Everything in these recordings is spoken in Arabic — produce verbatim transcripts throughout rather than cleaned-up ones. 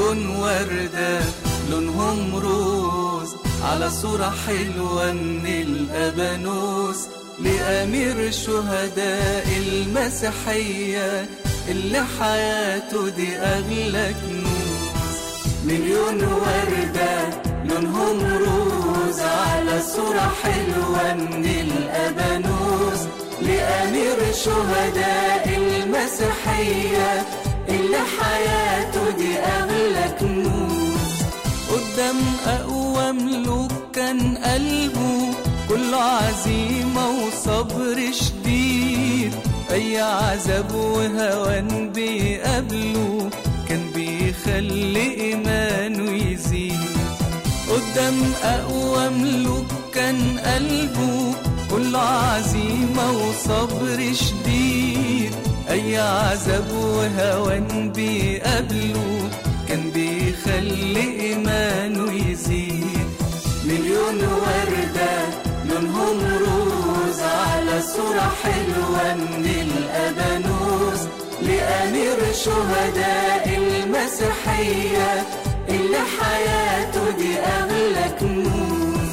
مليون وردة لونهم روز على صورة حلوة من الأبانوس لأمير شهداء المسيحية اللي حياته دي أغلى كنوز. مليون وردة لونهم روز على صورة حلوة من الأبانوس لأمير شهداء المسيحية اللي حياته دي أغلى كنوز. قدام أقوى ملوك كان قلبه كله عزيمة وصبر شديد، أي عذاب وهوان بيقابله كان بيخلي إيمانه يزيد. قدام أقوى ملوك كان قلبه كله عزيمة وصبر شديد، أي عذاب وهوان بيقابله كان بيخلي إيمانه يزيد. مليون وردة لونهم روز على صورة حلوة من الأبانوس لأمير شهداء المسيحية اللي حياته دي أغلى كنوز.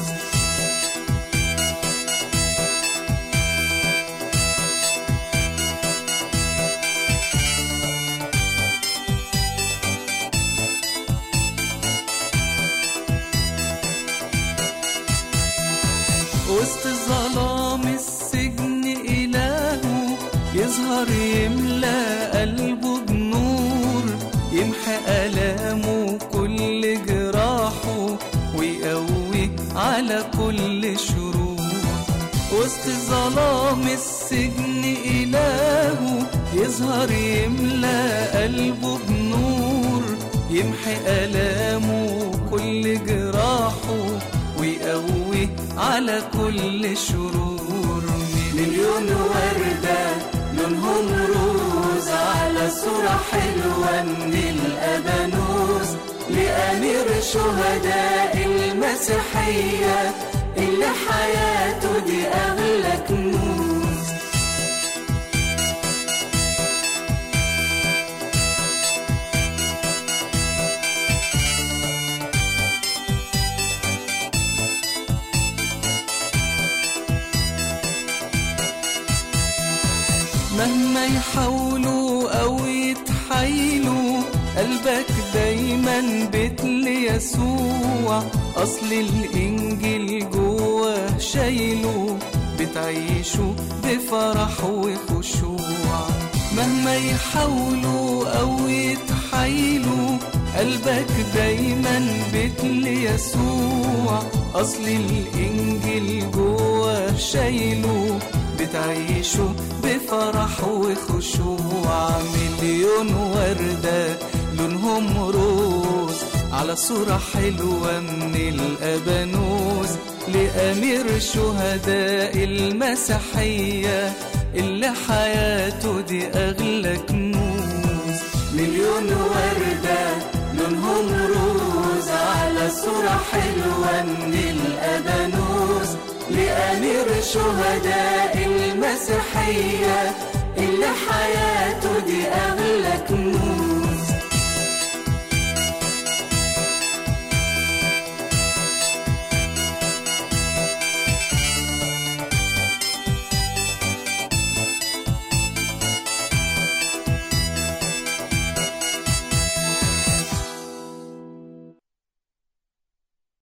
وسط ظلام السجن إلهه يظهر يملى قلبه بنور، يمحي آلامه كل جراحه ويقوي على كل شرور. وسط ظلام السجن إلهه يظهر يملى قلبه بنور، يمحي آلامه كل جراحه ويقوي على كل شرور. مليون وردة لونهم روز على صورة حلوة من الأبانوس لأمير شهداء المسيحية اللي حياته دي أغلى كنوز. مهما يحاولوا أو يتحايلوا قلبك دايما بيت ليسوع، أصل الإنجيل جواه شايله بتعيشه بفرح وخشوع. مهما يحاولوا أو يتحايلوا قلبك دايما بيت ليسوع، أصل الإنجيل جواه شايله بتعيشه بفرح وخشوع. مليون وردة لونهم روز على صورة حلوة من الأبانوس لأمير شهداء المسيحية اللي حياته دي أغلى كنوز. مليون وردة لونهم روز على صورة حلوة من الأبانوس لأمير شهداء المسيحية